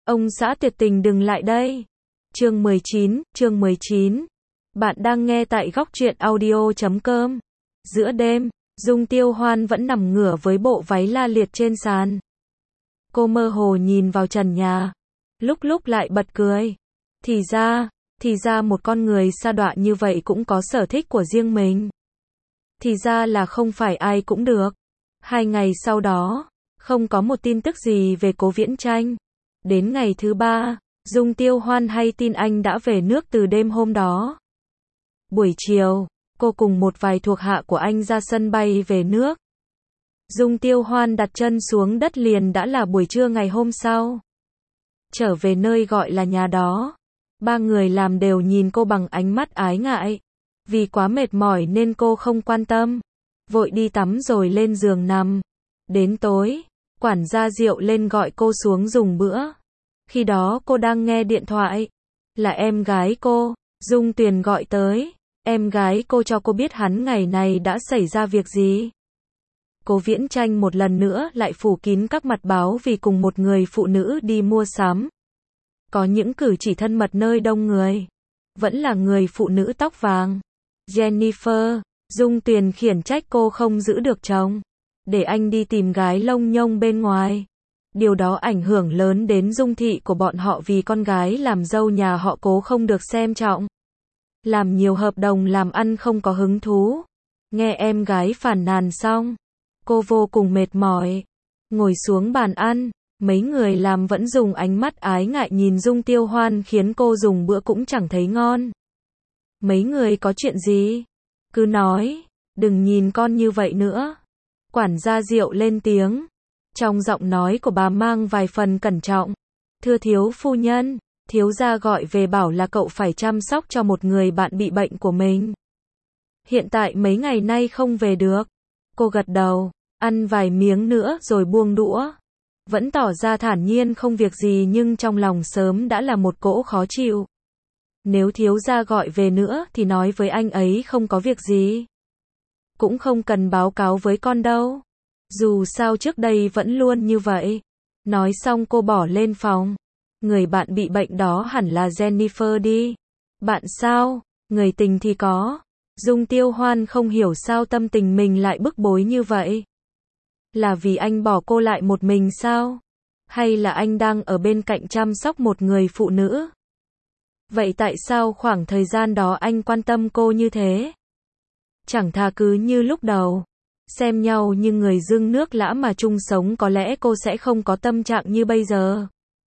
Ông xã tuyệt tình đừng lại đây. Chương 19. Bạn đang nghe tại góc truyện audio.com. Giữa đêm, Dung Tiêu Hoan vẫn nằm ngửa với bộ váy la liệt trên sàn. Cô mơ hồ nhìn vào trần nhà, lúc lúc lại bật cười. Thì ra một con người sa đọa như vậy cũng có sở thích của riêng mình. Thì ra là không phải ai cũng được. 2 ngày sau đó, không có một tin tức gì về Cố Viễn Chanh. Đến ngày thứ 3, Dung Tiêu Hoan hay tin anh đã về nước từ đêm hôm đó. Buổi chiều, cô cùng một vài thuộc hạ của anh ra sân bay về nước. Dung Tiêu Hoan đặt chân xuống đất liền đã là buổi trưa ngày hôm sau. Trở về nơi gọi là nhà đó, 3 người làm đều nhìn cô bằng ánh mắt ái ngại. Vì quá mệt mỏi nên cô không quan tâm, vội đi tắm rồi lên giường nằm. Đến tối, quản gia rượu lên gọi cô xuống dùng bữa. Khi đó cô đang nghe điện thoại, là em gái cô, Dung Tuyền gọi tới. Em gái cô cho cô biết hắn ngày này đã xảy ra việc gì. Cố Viễn Chanh một lần nữa lại phủ kín các mặt báo vì cùng một người phụ nữ đi mua sắm. Có những cử chỉ thân mật nơi đông người. Vẫn là người phụ nữ tóc vàng, Jennifer. Dung Tuyền khiển trách cô không giữ được chồng, để anh đi tìm gái lông nhông bên ngoài. Điều đó ảnh hưởng lớn đến dung thị của bọn họ vì con gái làm dâu nhà họ Cố không được xem trọng. Làm nhiều hợp đồng làm ăn không có hứng thú. Nghe em gái phàn nàn xong, cô vô cùng mệt mỏi, ngồi xuống bàn ăn. Mấy người làm vẫn dùng ánh mắt ái ngại nhìn Dung Tiêu Hoan khiến cô dùng bữa cũng chẳng thấy ngon. Mấy người có chuyện gì? Cứ nói, đừng nhìn con như vậy nữa. Quản gia rượu lên tiếng. Trong giọng nói của bà mang vài phần cẩn trọng. Thưa thiếu phu nhân, thiếu gia gọi về bảo là cậu phải chăm sóc cho một người bạn bị bệnh của mình. Hiện tại mấy ngày nay không về được. Cô gật đầu, ăn vài miếng nữa rồi buông đũa. Vẫn tỏ ra thản nhiên không việc gì nhưng trong lòng sớm đã là một cỗ khó chịu. Nếu thiếu gia gọi về nữa thì nói với anh ấy không có việc gì. Cũng không cần báo cáo với con đâu. Dù sao trước đây vẫn luôn như vậy. Nói xong cô bỏ lên phòng. Người bạn bị bệnh đó hẳn là Jennifer đi. Bạn sao? Người tình thì có. Dung Tiêu Hoan không hiểu sao tâm tình mình lại bức bối như vậy. Là vì anh bỏ cô lại một mình sao? Hay là anh đang ở bên cạnh chăm sóc một người phụ nữ? Vậy tại sao khoảng thời gian đó anh quan tâm cô như thế? Chẳng thà cứ như lúc đầu, xem nhau như người dưng nước lã mà chung sống, có lẽ cô sẽ không có tâm trạng như bây giờ.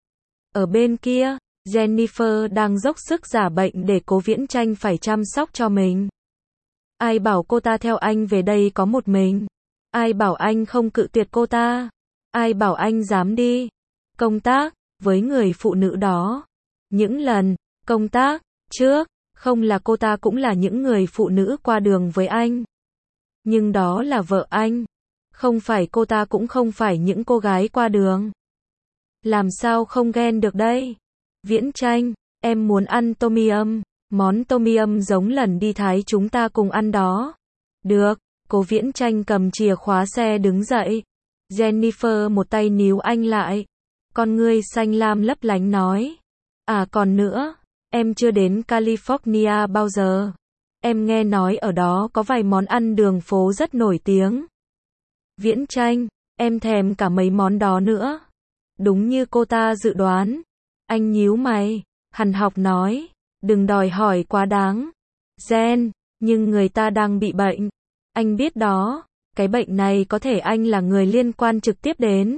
Ở bên kia, Jennifer đang dốc sức giả bệnh để Cố Viễn Chanh phải chăm sóc cho mình. Ai bảo cô ta theo anh về đây có một mình? Ai bảo anh không cự tuyệt cô ta? Ai bảo anh dám đi công tác với người phụ nữ đó? Những lần công tác trước, không là cô ta cũng là những người phụ nữ qua đường với anh. Nhưng đó là vợ anh. Không phải cô ta cũng không phải những cô gái qua đường. Làm sao không ghen được đây? Viễn Chanh, em muốn ăn tom yum. Món tom yum giống lần đi Thái chúng ta cùng ăn đó. Được. Cố Viễn Chanh cầm chìa khóa xe đứng dậy. Jennifer một tay níu anh lại. Con ngươi xanh lam lấp lánh nói. À còn nữa, em chưa đến California bao giờ. Em nghe nói ở đó có vài món ăn đường phố rất nổi tiếng. Viễn Chanh, em thèm cả mấy món đó nữa. Đúng như cô ta dự đoán. Anh nhíu mày, hằn học nói. Đừng đòi hỏi quá đáng. Jen, nhưng người ta đang bị bệnh. Anh biết đó, cái bệnh này có thể anh là người liên quan trực tiếp đến.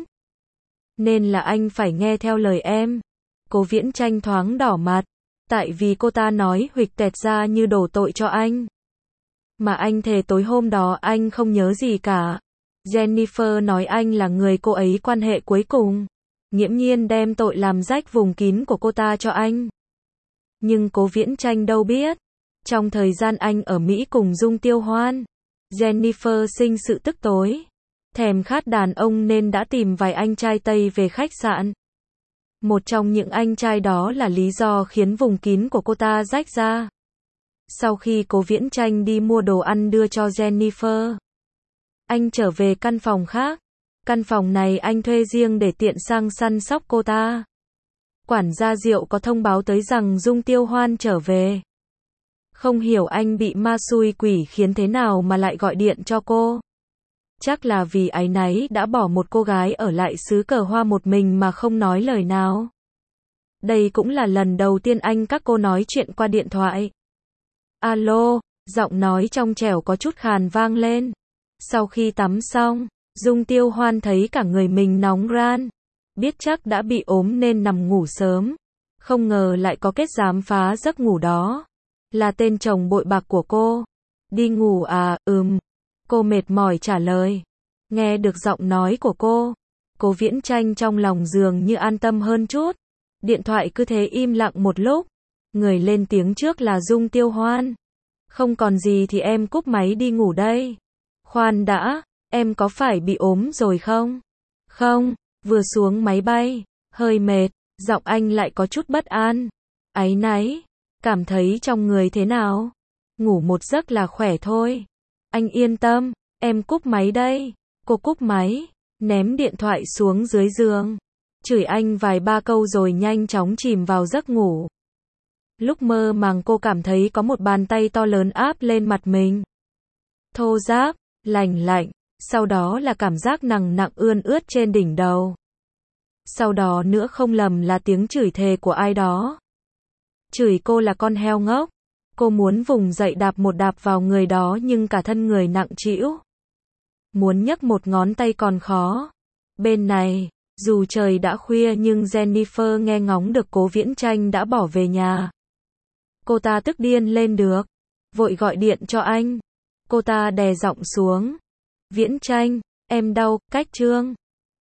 Nên là anh phải nghe theo lời em. Cố Viễn Chanh thoáng đỏ mặt. Tại vì cô ta nói huỵch tẹt ra như đổ tội cho anh. Mà anh thề tối hôm đó anh không nhớ gì cả. Jennifer nói anh là người cô ấy quan hệ cuối cùng. Nghiễm nhiên đem tội làm rách vùng kín của cô ta cho anh. Nhưng Cố Viễn Chanh đâu biết. Trong thời gian anh ở Mỹ cùng Dung Tiêu Hoan, Jennifer sinh sự tức tối. Thèm khát đàn ông nên đã tìm vài anh trai Tây về khách sạn. Một trong những anh trai đó là lý do khiến vùng kín của cô ta rách ra. Sau khi Cố Viễn Chanh đi mua đồ ăn đưa cho Jennifer, anh trở về căn phòng khác. Căn phòng này anh thuê riêng để tiện sang săn sóc cô ta. Quản gia Diệu có thông báo tới rằng Dung Tiêu Hoan trở về. Không hiểu anh bị ma xui quỷ khiến thế nào mà lại gọi điện cho cô. Chắc là vì áy náy đã bỏ một cô gái ở lại xứ Cờ Hoa một mình mà không nói lời nào. Đây cũng là lần đầu tiên anh các cô nói chuyện qua điện thoại. Alo, giọng nói trong trẻo có chút khàn vang lên. Sau khi tắm xong, Dung Tiêu Hoan thấy cả người mình nóng ran. Biết chắc đã bị ốm nên nằm ngủ sớm. Không ngờ lại có kết dám phá giấc ngủ đó. Là tên chồng bội bạc của cô. Đi ngủ à, Cô mệt mỏi trả lời. Nghe được giọng nói của cô, Cố Viễn Chanh trong lòng dường như an tâm hơn chút. Điện thoại cứ thế im lặng một lúc. Người lên tiếng trước là Dung Tiêu Hoan. Không còn gì thì em cúp máy đi ngủ đây. Khoan đã, em có phải bị ốm rồi không? Không, vừa xuống máy bay, hơi mệt, giọng anh lại có chút bất an. Áy náy, cảm thấy trong người thế nào? Ngủ một giấc là khỏe thôi. Anh yên tâm, em cúp máy đây. Cô cúp máy, ném điện thoại xuống dưới giường. Chửi anh vài ba câu rồi nhanh chóng chìm vào giấc ngủ. Lúc mơ màng cô cảm thấy có một bàn tay to lớn áp lên mặt mình. Thô ráp, lành lạnh, sau đó là cảm giác nặng nặng ươn ướt trên đỉnh đầu. Sau đó nữa không lầm là tiếng chửi thề của ai đó. Chửi cô là con heo ngốc. Cô muốn vùng dậy đạp một đạp vào người đó nhưng cả thân người nặng trĩu. Muốn nhấc một ngón tay còn khó. Bên này, dù trời đã khuya nhưng Jennifer nghe ngóng được Cố Viễn Chanh đã bỏ về nhà. Cô ta tức điên lên được. Vội gọi điện cho anh. Cô ta đè giọng xuống. Viễn Chanh, em đau, cách Trương.